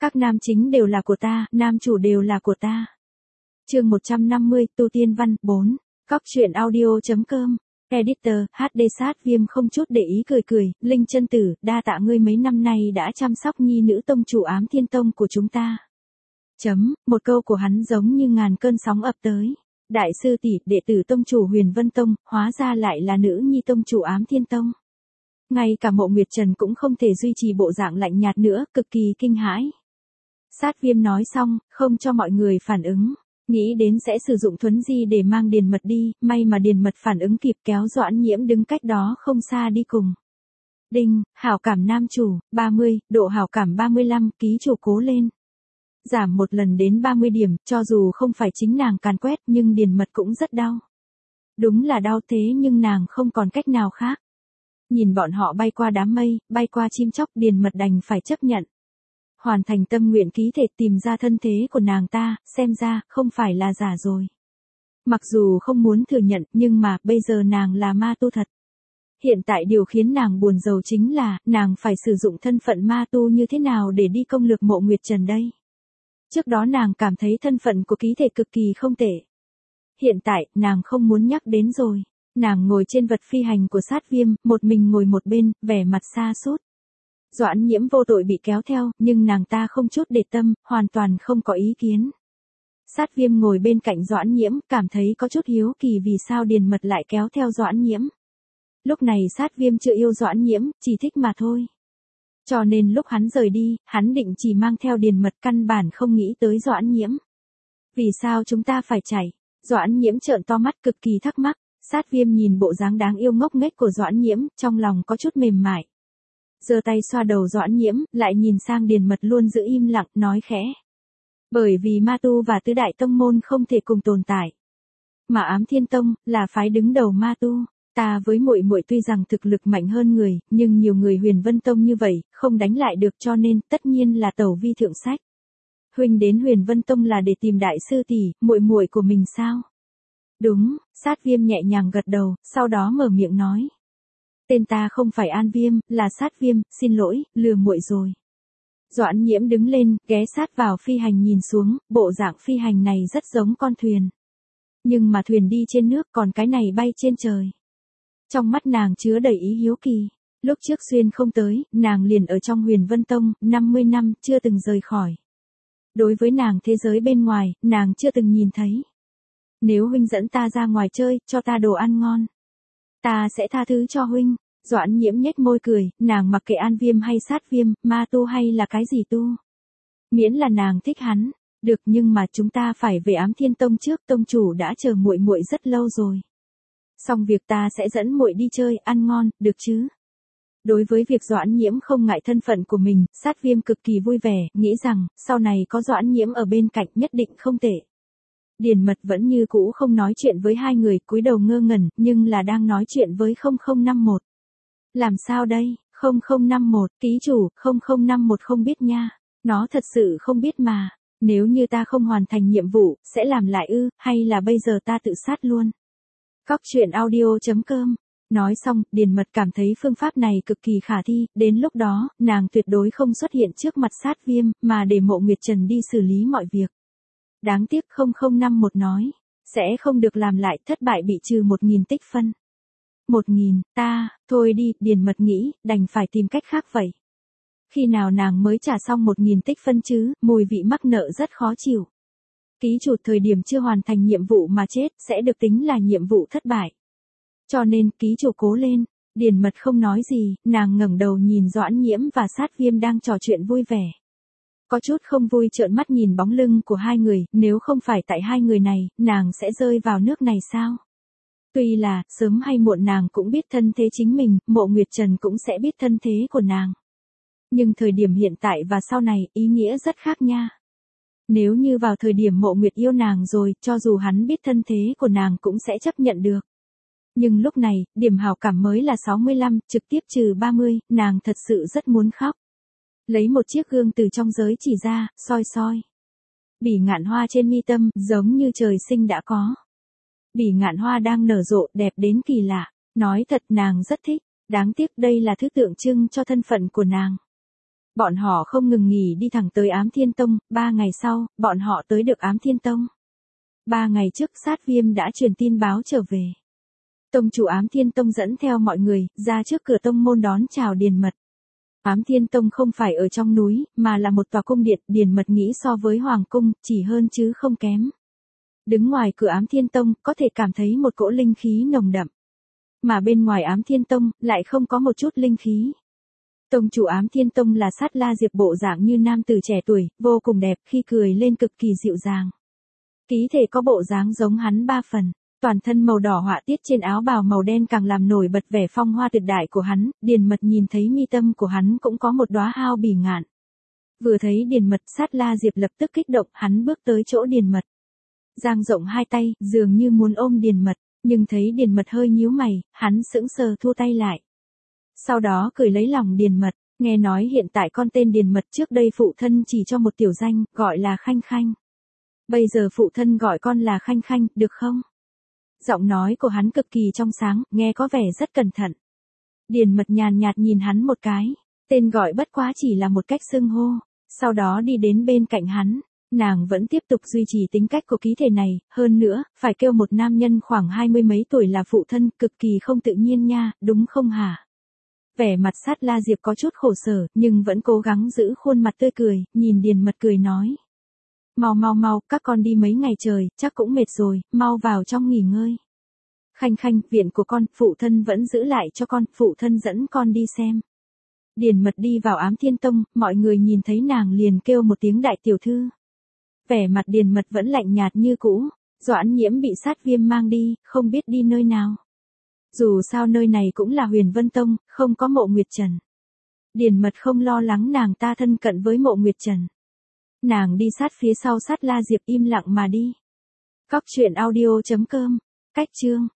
Các nam chính đều là của ta, nam chủ đều là của ta. Chương 150, tu tiên văn, 4. Cóc truyện audio.com. Editor, HD sát Viêm không chút để ý cười cười, Linh chân tử, đa tạ ngươi mấy năm nay đã chăm sóc nhi nữ tông chủ Ám Thiên Tông của chúng ta. Một câu của hắn giống như ngàn cơn sóng ập tới. Đại sư tỷ, đệ tử tông chủ Huyền Vân Tông, hóa ra lại là nữ nhi tông chủ Ám Thiên Tông. Ngay cả Mộ Nguyệt Trần cũng không thể duy trì bộ dạng lạnh nhạt nữa, cực kỳ kinh hãi. Sát Viêm nói xong, không cho mọi người phản ứng. Nghĩ đến sẽ sử dụng thuấn di để mang Điền Mật đi, may mà Điền Mật phản ứng kịp kéo Doãn Nhiễm đứng cách đó không xa đi cùng. Đinh, hảo cảm nam chủ, 30, độ hảo cảm 35, ký chủ cố lên. Giảm một lần đến 30 điểm, cho dù không phải chính nàng càn quét nhưng Điền Mật cũng rất đau. Đúng là đau thế nhưng nàng không còn cách nào khác. Nhìn bọn họ bay qua đám mây, bay qua chim chóc, Điền Mật đành phải chấp nhận. Hoàn thành tâm nguyện ký thể tìm ra thân thế của nàng ta, xem ra, không phải là giả rồi. Mặc dù không muốn thừa nhận, nhưng mà, bây giờ nàng là ma tu thật. Hiện tại điều khiến nàng buồn rầu chính là, nàng phải sử dụng thân phận ma tu như thế nào để đi công lược Mộ Nguyệt Trần đây. Trước đó nàng cảm thấy thân phận của ký thể cực kỳ không tệ. Hiện tại, nàng không muốn nhắc đến rồi. Nàng ngồi trên vật phi hành của Sát Viêm, một mình ngồi một bên, vẻ mặt xa sút. Doãn Nhiễm vô tội bị kéo theo, nhưng nàng ta không chút để tâm, hoàn toàn không có ý kiến. Sát Viêm ngồi bên cạnh Doãn Nhiễm, cảm thấy có chút hiếu kỳ vì sao Điền Mật lại kéo theo Doãn Nhiễm. Lúc này Sát Viêm chưa yêu Doãn Nhiễm, chỉ thích mà thôi. Cho nên lúc hắn rời đi, hắn định chỉ mang theo Điền Mật, căn bản không nghĩ tới Doãn Nhiễm. Vì sao chúng ta phải chạy? Doãn Nhiễm trợn to mắt cực kỳ thắc mắc. Sát Viêm nhìn bộ dáng đáng yêu ngốc nghếch của Doãn Nhiễm, trong lòng có chút mềm mại. Giơ tay xoa đầu Doãn Nhiễm, lại nhìn sang Điền Mật luôn giữ im lặng, nói khẽ. Bởi vì ma tu và tứ đại tông môn không thể cùng tồn tại. Mà Ám Thiên Tông, là phái đứng đầu ma tu. Ta với muội muội tuy rằng thực lực mạnh hơn người, nhưng nhiều người Huyền Vân Tông như vậy, không đánh lại được cho nên, tất nhiên là tẩu vi thượng sách. Huynh đến Huyền Vân Tông là để tìm đại sư tỷ, muội muội của mình sao? Đúng, Sát Viêm nhẹ nhàng gật đầu, sau đó mở miệng nói. Tên ta không phải An Viêm, là Sát Viêm, xin lỗi, lừa muội rồi. Doãn Nhiễm đứng lên, ghé sát vào phi hành nhìn xuống, bộ dạng phi hành này rất giống con thuyền. Nhưng mà thuyền đi trên nước, còn cái này bay trên trời. Trong mắt nàng chứa đầy ý hiếu kỳ. Lúc trước xuyên không tới, nàng liền ở trong Huyền Vân Tông, 50 năm, chưa từng rời khỏi. Đối với nàng thế giới bên ngoài, nàng chưa từng nhìn thấy. Nếu huynh dẫn ta ra ngoài chơi, cho ta đồ ăn ngon. Ta sẽ tha thứ cho huynh. Doãn Nhiễm nhếch môi cười, nàng mặc kệ An Viêm hay Sát Viêm, ma tu hay là cái gì tu. Miễn là nàng thích hắn. Được, nhưng mà chúng ta phải về Ám Thiên Tông trước, tông chủ đã chờ muội muội rất lâu rồi. Xong việc ta sẽ dẫn muội đi chơi, ăn ngon, được chứ? Đối với việc Doãn Nhiễm không ngại thân phận của mình, Sát Viêm cực kỳ vui vẻ, nghĩ rằng, sau này có Doãn Nhiễm ở bên cạnh nhất định không tệ. Điền Mật vẫn như cũ không nói chuyện với hai người, cúi đầu ngơ ngẩn, nhưng là đang nói chuyện với 0051. Làm sao đây, 0051, ký chủ, 0051 không biết nha. Nó thật sự không biết mà. Nếu như ta không hoàn thành nhiệm vụ, sẽ làm lại ư, hay là bây giờ ta tự sát luôn. Cóc truyện audio.com. Nói xong, Điền Mật cảm thấy phương pháp này cực kỳ khả thi, đến lúc đó, nàng tuyệt đối không xuất hiện trước mặt Sát Viêm, mà để Mộ Nguyệt Trần đi xử lý mọi việc. Đáng tiếc 0051 nói, sẽ không được làm lại, thất bại bị trừ 1000 tích phân. 1000, thôi đi, Điền Mật nghĩ, đành phải tìm cách khác vậy. Khi nào nàng mới trả xong 1000 tích phân chứ, mùi vị mắc nợ rất khó chịu. Ký chủ thời điểm chưa hoàn thành nhiệm vụ mà chết, sẽ được tính là nhiệm vụ thất bại. Cho nên, ký chủ cố lên. Điền Mật không nói gì, nàng ngẩng đầu nhìn Doãn Nhiễm và Sát Viêm đang trò chuyện vui vẻ. Có chút không vui trợn mắt nhìn bóng lưng của hai người, nếu không phải tại hai người này, nàng sẽ rơi vào nước này sao? Tuy là, sớm hay muộn nàng cũng biết thân thế chính mình, Mộ Nguyệt Trần cũng sẽ biết thân thế của nàng. Nhưng thời điểm hiện tại và sau này, ý nghĩa rất khác nha. Nếu như vào thời điểm Mộ Nguyệt yêu nàng rồi, cho dù hắn biết thân thế của nàng cũng sẽ chấp nhận được. Nhưng lúc này, điểm hảo cảm mới là 65, trực tiếp trừ 30, nàng thật sự rất muốn khóc. Lấy một chiếc gương từ trong giới chỉ ra, soi soi. Bỉ ngạn hoa trên mi tâm, giống như trời sinh đã có. Bỉ ngạn hoa đang nở rộ, đẹp đến kỳ lạ. Nói thật nàng rất thích, đáng tiếc đây là thứ tượng trưng cho thân phận của nàng. Bọn họ không ngừng nghỉ đi thẳng tới Ám Thiên Tông, 3 ngày sau, bọn họ tới được Ám Thiên Tông. 3 ngày trước Sát Viêm đã truyền tin báo trở về. Tông chủ Ám Thiên Tông dẫn theo mọi người, ra trước cửa tông môn đón chào Điền Mật. Ám Thiên Tông không phải ở trong núi, mà là một tòa cung điện, Điền Mật nghĩ so với Hoàng Cung, chỉ hơn chứ không kém. Đứng ngoài cửa Ám Thiên Tông, có thể cảm thấy một cỗ linh khí nồng đậm. Mà bên ngoài Ám Thiên Tông, lại không có một chút linh khí. Tông chủ Ám Thiên Tông là Sát La Diệp bộ dạng như nam tử trẻ tuổi, vô cùng đẹp, khi cười lên cực kỳ dịu dàng. Ký thể có bộ dáng giống hắn 3 phần. Toàn thân màu đỏ họa tiết trên áo bào màu đen càng làm nổi bật vẻ phong hoa tuyệt đại của hắn, Điền Mật nhìn thấy mi tâm của hắn cũng có một đóa hao bỉ ngạn. Vừa thấy Điền Mật, Sát La Diệp lập tức kích động, hắn bước tới chỗ Điền Mật. Dang rộng hai tay, dường như muốn ôm Điền Mật, nhưng thấy Điền Mật hơi nhíu mày, hắn sững sờ thua tay lại. Sau đó cười lấy lòng Điền Mật, nghe nói hiện tại con tên Điền Mật trước đây phụ thân chỉ cho một tiểu danh, gọi là Khanh Khanh. Bây giờ phụ thân gọi con là Khanh Khanh, được không? Giọng nói của hắn cực kỳ trong sáng, nghe có vẻ rất cẩn thận. Điền Mật nhàn nhạt nhìn hắn một cái, tên gọi bất quá chỉ là một cách xưng hô, sau đó đi đến bên cạnh hắn. Nàng vẫn tiếp tục duy trì tính cách của ký thể này, hơn nữa, phải kêu một nam nhân khoảng 20 mấy tuổi là phụ thân, cực kỳ không tự nhiên nha, đúng không hả? Vẻ mặt Sát La Diệp có chút khổ sở, nhưng vẫn cố gắng giữ khuôn mặt tươi cười, nhìn Điền Mật cười nói. Mau, các con đi mấy ngày trời, chắc cũng mệt rồi, mau vào trong nghỉ ngơi. Khanh Khanh, viện của con, phụ thân vẫn giữ lại cho con, phụ thân dẫn con đi xem. Điền Mật đi vào Ám Thiên Tông, mọi người nhìn thấy nàng liền kêu một tiếng đại tiểu thư. Vẻ mặt Điền Mật vẫn lạnh nhạt như cũ, Doãn Nhiễm bị Sát Viêm mang đi, không biết đi nơi nào. Dù sao nơi này cũng là Huyền Vân Tông, không có Mộ Nguyệt Trần. Điền Mật không lo lắng nàng ta thân cận với Mộ Nguyệt Trần. Nàng đi sát phía sau Sát La Diệp im lặng mà đi. Cóc truyện audio.com, cách chương.